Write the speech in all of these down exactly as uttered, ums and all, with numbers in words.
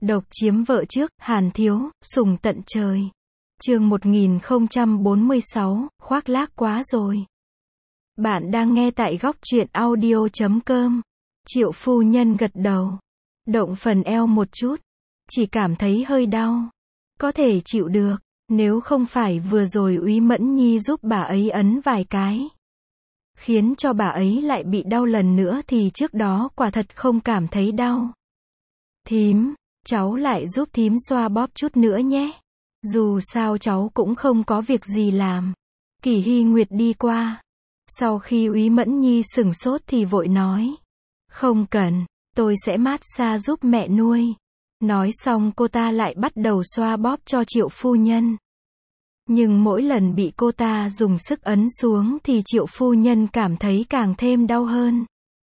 Độc chiếm vợ trước, Hàn Thiếu, sủng tận trời. Chương một nghìn không trăm bốn mươi sáu, khoác lác quá rồi. Bạn đang nghe tại góc truyện audio chấm com. Triệu phu nhân gật đầu. Động phần eo một chút. Chỉ cảm thấy hơi đau. Có thể chịu được, nếu không phải vừa rồi Úy Mẫn Nhi giúp bà ấy ấn vài cái. Khiến cho bà ấy lại bị đau lần nữa thì trước đó quả thật không cảm thấy đau. Thím, cháu lại giúp thím xoa bóp chút nữa nhé. Dù sao cháu cũng không có việc gì làm. Kỷ Hy Nguyệt đi qua. Sau khi Úy Mẫn Nhi sửng sốt thì vội nói. Không cần, tôi sẽ massage giúp mẹ nuôi. Nói xong cô ta lại bắt đầu xoa bóp cho Triệu phu nhân. Nhưng mỗi lần bị cô ta dùng sức ấn xuống thì Triệu phu nhân cảm thấy càng thêm đau hơn.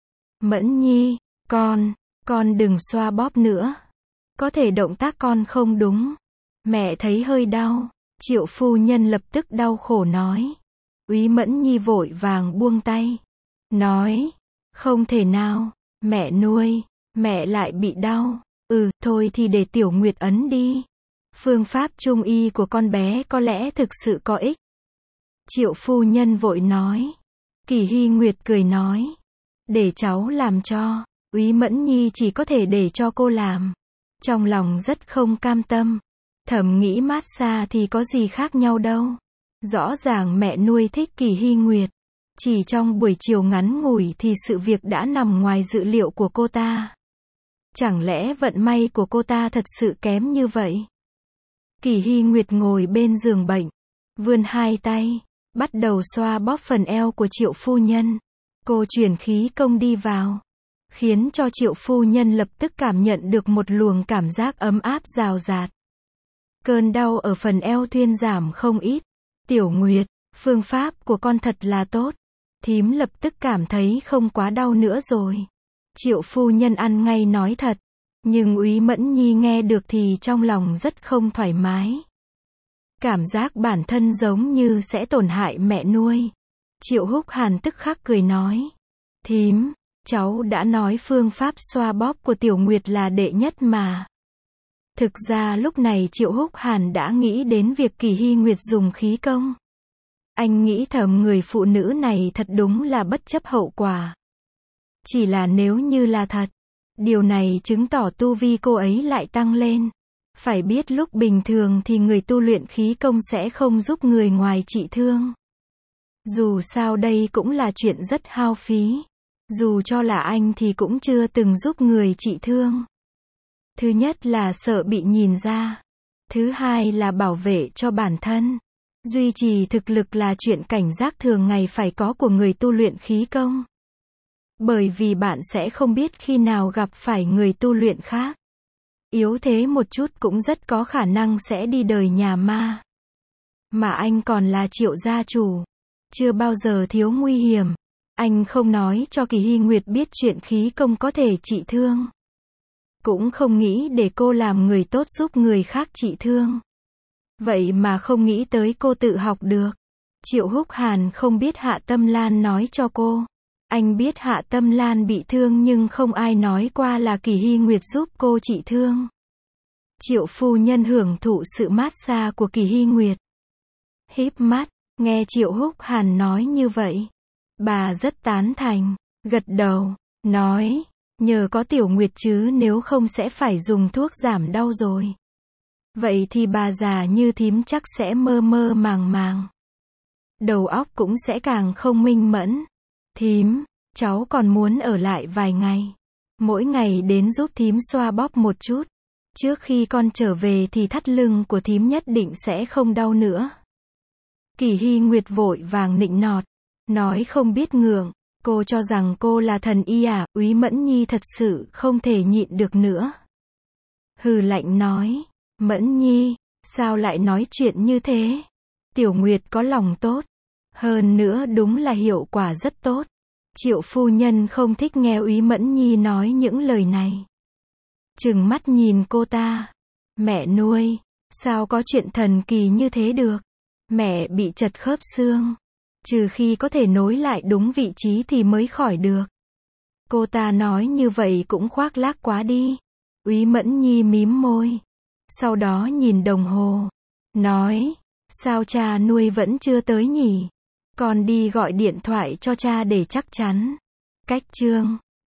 Mẫn Nhi, con, con đừng xoa bóp nữa. Có thể động tác con không đúng. Mẹ thấy hơi đau. Triệu phu nhân lập tức đau khổ nói. Úy Mẫn Nhi vội vàng buông tay. Nói, không thể nào, mẹ nuôi, mẹ lại bị đau. Ừ, thôi thì để Tiểu Nguyệt ấn đi. Phương pháp trung y của con bé có lẽ thực sự có ích. Triệu phu nhân vội nói. Kỷ Hy Nguyệt cười nói. Để cháu làm cho. Úy Mẫn Nhi chỉ có thể để cho cô làm. Trong lòng rất không cam tâm. Thầm nghĩ massage thì có gì khác nhau đâu. Rõ ràng mẹ nuôi thích Kỷ Hy Nguyệt. Chỉ trong buổi chiều ngắn ngủi thì sự việc đã nằm ngoài dự liệu của cô ta. Chẳng lẽ vận may của cô ta thật sự kém như vậy? Kỷ Hy Nguyệt ngồi bên giường bệnh, vươn hai tay, bắt đầu xoa bóp phần eo của Triệu phu nhân. Cô chuyển khí công đi vào, khiến cho Triệu phu nhân lập tức cảm nhận được một luồng cảm giác ấm áp rào rạt. Cơn đau ở phần eo thuyên giảm không ít. Tiểu Nguyệt, phương pháp của con thật là tốt. Thím lập tức cảm thấy không quá đau nữa rồi. Triệu phu nhân ăn ngay nói thật. Nhưng Úy Mẫn Nhi nghe được thì trong lòng rất không thoải mái. Cảm giác bản thân giống như sẽ tổn hại mẹ nuôi. Triệu Húc Hàn tức khắc cười nói. Thím, cháu đã nói phương pháp xoa bóp của Tiểu Nguyệt là đệ nhất mà. Thực ra lúc này Triệu Húc Hàn đã nghĩ đến việc Kỷ Hy Nguyệt dùng khí công. Anh nghĩ thầm người phụ nữ này thật đúng là bất chấp hậu quả. Chỉ là nếu như là thật, điều này chứng tỏ tu vi cô ấy lại tăng lên. Phải biết lúc bình thường thì người tu luyện khí công sẽ không giúp người ngoài trị thương. Dù sao đây cũng là chuyện rất hao phí. Dù cho là anh thì cũng chưa từng giúp người trị thương. Thứ nhất là sợ bị nhìn ra. Thứ hai là bảo vệ cho bản thân. Duy trì thực lực là chuyện cảnh giác thường ngày phải có của người tu luyện khí công. Bởi vì bạn sẽ không biết khi nào gặp phải người tu luyện khác. Yếu thế một chút cũng rất có khả năng sẽ đi đời nhà ma. Mà anh còn là Triệu gia chủ. Chưa bao giờ thiếu nguy hiểm. Anh không nói cho Kỷ Hy Nguyệt biết chuyện khí công có thể trị thương. Cũng không nghĩ để cô làm người tốt giúp người khác trị thương. Vậy mà không nghĩ tới cô tự học được. Triệu Húc Hàn không biết Hạ Tâm Lan nói cho cô. Anh biết Hạ Tâm Lan bị thương nhưng không ai nói qua là Kỷ Hy Nguyệt giúp cô trị thương. Triệu phu nhân hưởng thụ sự massage của Kỷ Hy Nguyệt. Híp mắt, nghe Triệu Húc Hàn nói như vậy. Bà rất tán thành, gật đầu, nói, nhờ có Tiểu Nguyệt chứ nếu không sẽ phải dùng thuốc giảm đau rồi. Vậy thì bà già như thím chắc sẽ mơ mơ màng màng. Đầu óc cũng sẽ càng không minh mẫn. Thím, cháu còn muốn ở lại vài ngày. Mỗi ngày đến giúp thím xoa bóp một chút. Trước khi con trở về thì thắt lưng của thím nhất định sẽ không đau nữa. Kỷ Hy Nguyệt vội vàng nịnh nọt. Nói không biết ngượng. Cô cho rằng cô là thần y à? Úy Mẫn Nhi thật sự không thể nhịn được nữa. Hừ lạnh nói. Mẫn Nhi, sao lại nói chuyện như thế? Tiểu Nguyệt có lòng tốt. Hơn nữa đúng là hiệu quả rất tốt. Triệu phu nhân không thích nghe Úy Mẫn Nhi nói những lời này. Trừng mắt nhìn cô ta. Mẹ nuôi, sao có chuyện thần kỳ như thế được? Mẹ bị chật khớp xương. Trừ khi có thể nối lại đúng vị trí thì mới khỏi được. Cô ta nói như vậy cũng khoác lác quá đi. Úy Mẫn Nhi mím môi. Sau đó nhìn đồng hồ. Nói, sao cha nuôi vẫn chưa tới nhỉ? Con đi gọi điện thoại cho cha để chắc chắn. Cách chương